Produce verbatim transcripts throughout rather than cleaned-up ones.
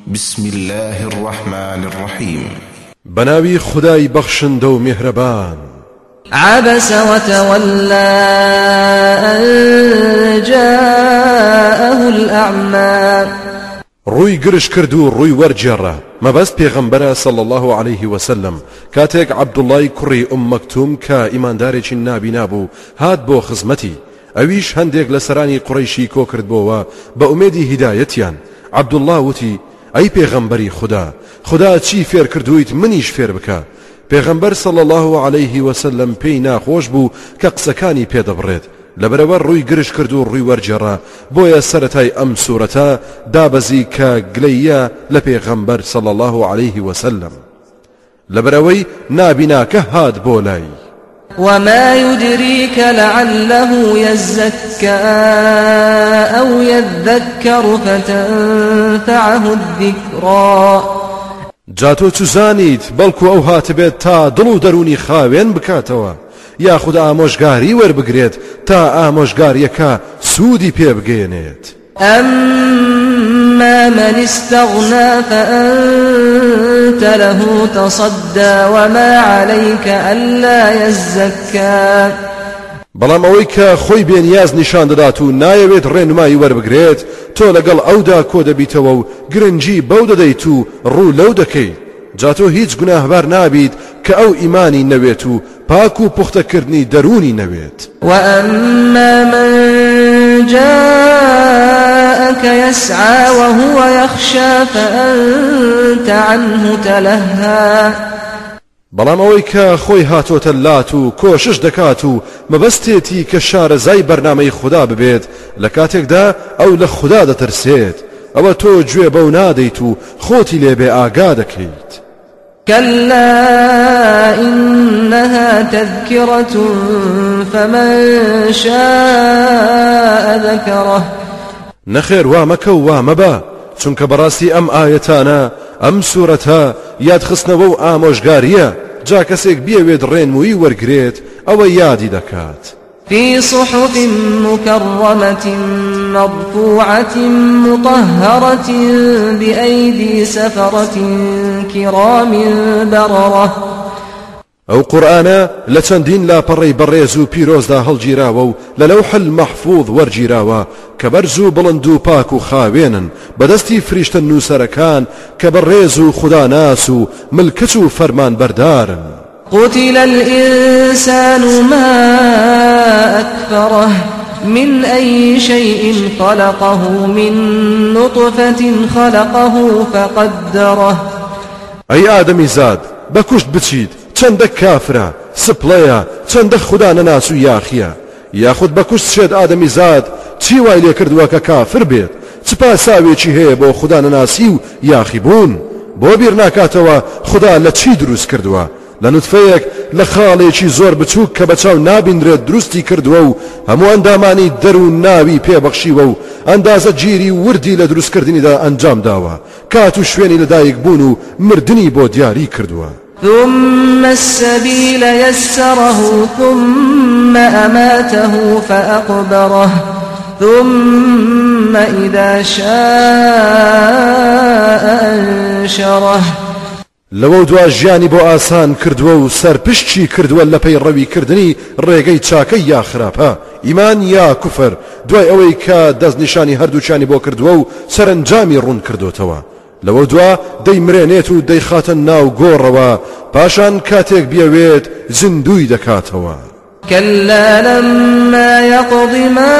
بسم الله الرحمن الرحيم. بناوي خداي بخشندو مهربان. عبس وتولى أن جاءه الأعمى. روي قرش كردو روي ورجرة ما بس پیغمبر صلى الله عليه وسلم كاتيك عبد الله كري أم مكتوم كا إيمان داريش النابي نابو هاد بو خزمتي اويش هنديك لسراني قريشي كو كرد بوا بأميدي هدايتيان. عبد الله وتي اي پیغمبري خدا خدا چی فێر کردویت منیش فێر بکە. پێغەمبەر صلى الله عليه وسلم پێی ناخۆش بوو کە قسەکانی پێدەبڕێت لەبەرەوە ڕووی گرش کرد و ڕووی وەرجێڕا. بۆیە سەرەتای ئەم سوورەتە دابەزی کە گلەیە لە پێغەمبەر صلى الله عليه وسلم لەبەرەوەی نابیناکە هات بۆ لای. وما يدريك لعله يزكى أو يذكر فتنفعه الذكرى. جاتو تزانيت بلكو او هاتبت تا دلو دروني خاوين بكاتوا يا خود آموشگاري ور بگريت تا آموشگاريكا سودي پي بگينيت. أما من استغنى فأنت له تصدى وما عليك ألا يزكى. بەڵام ئەوەی کە خۆی بێنیاز نیشان دەدات و نایەوێت ڕێنمایی وەربگرێت تۆ لەگەڵ ئەودا کۆ دەبیتەوە و گرنگی بەو دەدەیت و ڕوو لەو دەکەیت. جا تۆ هیچ گوناهبار نابیت کە ئەو ئیمانی نەوێت و پاک و پوختەکردنی دەرونی نەوێت. وأما من جاءك يسعى وهو يخشى فأنت عنه تلهى. بەڵام ئەوەی کە خۆی هاتۆتە لات و کۆشش دەکات و مەبەستێتی کە شارەزای بەرنامەی خوددا ببێت لە کاتێکدا ئەو لە خوددا دەترسێت ئەوە تۆ گوێ بەو نادەیت و خۆتی لێبێ ئاگا دەکەیت. كلا إنها تذكرة فمن شاء ذكره. نەخێر وا مەکە و وا مەبە چونکە بەڕاستی ئەم ئاەتانە ئەم سوورەتە یادخستنەوە و ئامۆژگاریە جا کەسێک بیەوێت ڕێنمووی وەرگرێت ئەوە یادی دەکات. في صحف مكرمة مرفوعة مطهرة بأيدي سفرة كرام بررة. ئەو قورئانە لە چەندین لاپەڕەی بەڕێز و پیرۆزدا هەڵگیراوە و لە لەوح المەحفوظ وەرگیراوە کە بەرز و بڵند و پاک و خاوێنن بەدەستی فریشتە نووسەرەکان کە بەڕێز و خوداناس و ملکەچ و فەرمان بەردارن. قتل الإنسان ما أكفره من أي شيء خلقه من نطفة خلقه فقدره. أي آدمي زاد بكشت بچيت چەندە کافرە سپڵەیە چەندە خوددا نەناس و یاخیە یاخود بەکوشت شێت ئادەمی زاد چی وای لێ کردووە کە کافر بێت چ پاساوێکی هەیە بۆ خوددا نەناسی و یاخی بوون بۆ بیر ناکاتەوە خوددا لە چی دروست کردووە لە نوتفەیەک لە خاڵێکی زۆر بچووک کە بەچاو نابیندرێت دروستی کردووە و هەموو ئەندامانی دەروون ناوی پێبەخشیوە و ئەندازە گیری وردی لە دروستکردنیدا ئەنجام داوە کات و شوێنی لەدایک بوون و مردنی بۆ دیاری کردووە. ثم السبيل يسره ثم أماته فأقبره ثم إذا شاء أنشره. لەوە دوا ژیانی بۆ ئاسان کردووە و سەرپشتی کردووە لە پەی ڕەوی کردنی ڕێگەی چاکەی یا خراپە ئیمان یا کوفر دوای ئەوەی کە دەستنیشانی هەردووچانی بۆ کردووە و سەرنجامی ڕوون کردوتەوە لەوە دوا دەیمرێنێت و دەیخاتە ناو گۆڕەوە پاشان کاتێک بیەوێت زیندوی دەکاتەوە. كلا لما يقض ما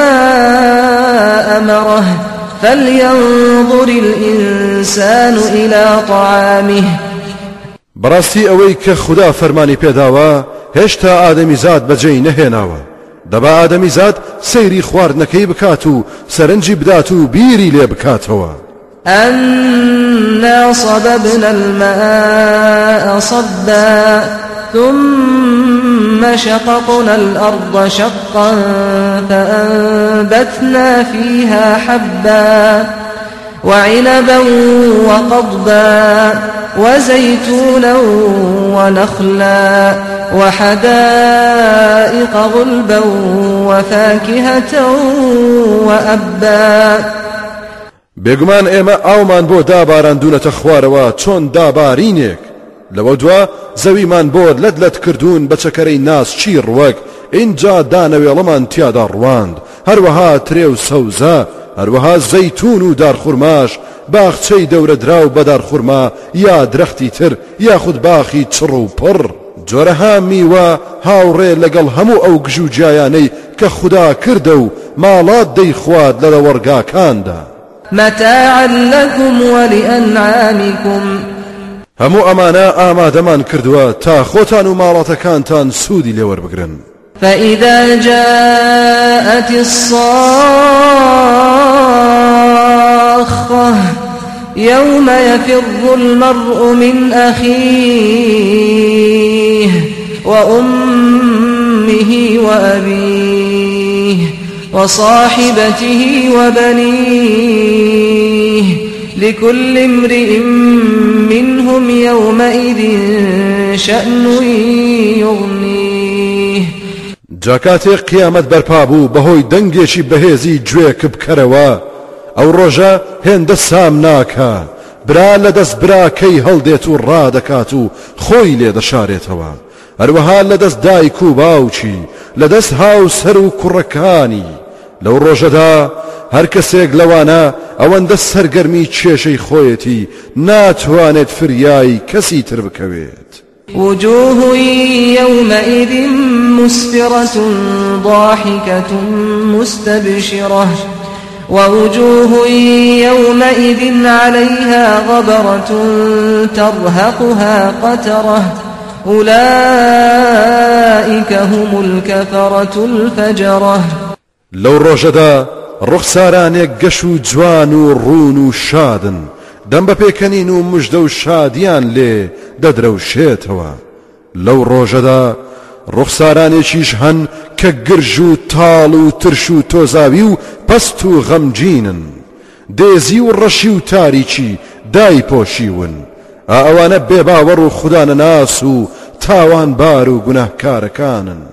أمره فلينظر الإنسان إلى طعامه. بەڕاستی ئەوەی کە خوددا فەرمانی پێداوە هێشتا ئادەمی زاد بەجێی نەهێناوە دەبا ئادەمی زاد سەیری خواردنەکەی بکات و سەرنجی بدات و بیری لێ بکاتەوە. أنا صببنا الماء صبا ثم شققنا الأرض شقا فأنبتنا فيها حبا وعنبا وقضبا وزيتونا ونخلا وحدائق غلبا وفاكهة وأبا. بێگومان ئێمە ئاومان بۆ داباراندونەتە خوارەوە چۆن دابارینێک لەوە دووە زەویمان بۆ لەت لەت کردوون بە چەکەرەی ناس چیر وەک اینجا دانەوێڵەمان تیادا ڕواند هەروەها ترێ و سەوزە هەروەها زەیتون و دارخورماش باخچەی دەورە دراو بە دارخورما یا درەختی تر یاخود باخی چڕ و پڕ جۆرەها میوە هاوڕێ لەگەڵ هەموو ئەو گژوجیایانەی کە خوددا کردە و ماڵات دەیخوات لە وەرگاکاندا متاعا لكم ولأنعامكم هەموو ئەمانە ئامادەمان کردووە تا خۆتان و ماڵاتەکانتان سوودی لێوەربگرن فإذا جاءت الصاخة يوم يفر المرء من أخيه وأمه وأبيه وصاحبته وبنيه لكل امرئ منهم يومئذ شأن يغنيه جاکاتێ قیامەت بەرپا بوو بەهۆی دەنگێکی بەهێزی گوێ کبکەرەوە ئەو ڕۆژە هێندە سام ناکە برا لە دەست براکەی هەڵدێت و ڕادەکات و خۆی لێ دەشارێتەوە هەروەها لە دەست دایک و باوکی لە دەست هاوسەر و کوڕەکانی لەو ڕۆژەدا هەر کەسێک لەوانە ئەوەندە سەرگەرمی کێشەی خۆیەتی ناتوانێت فریای کەسی تر بکەوێت وجوه يومئذ مسفرة ضاحكة مستبشرة ووجوه يومئذ عليها غبرة ترهقها قترة أولئك هم الكفرة الفجرة لو ڕۆژەدا ڕوخسارانێک گەش و جوان و ڕون و شادن دەم بە پێکەنین و مژدە و شادیان لێ دەدرەوشێتەوە لەو ڕۆژەدا ڕوخسارانێکیش هەن کە گرژ و تاڵ و ترش و تۆزاوی و پەست و غەمگینن دێزی و ڕەشی و تاریکی دایپۆشیون ئەوانە بێباوەڕ و خوددانەناس و تاوانبار و گوناهکارەکانن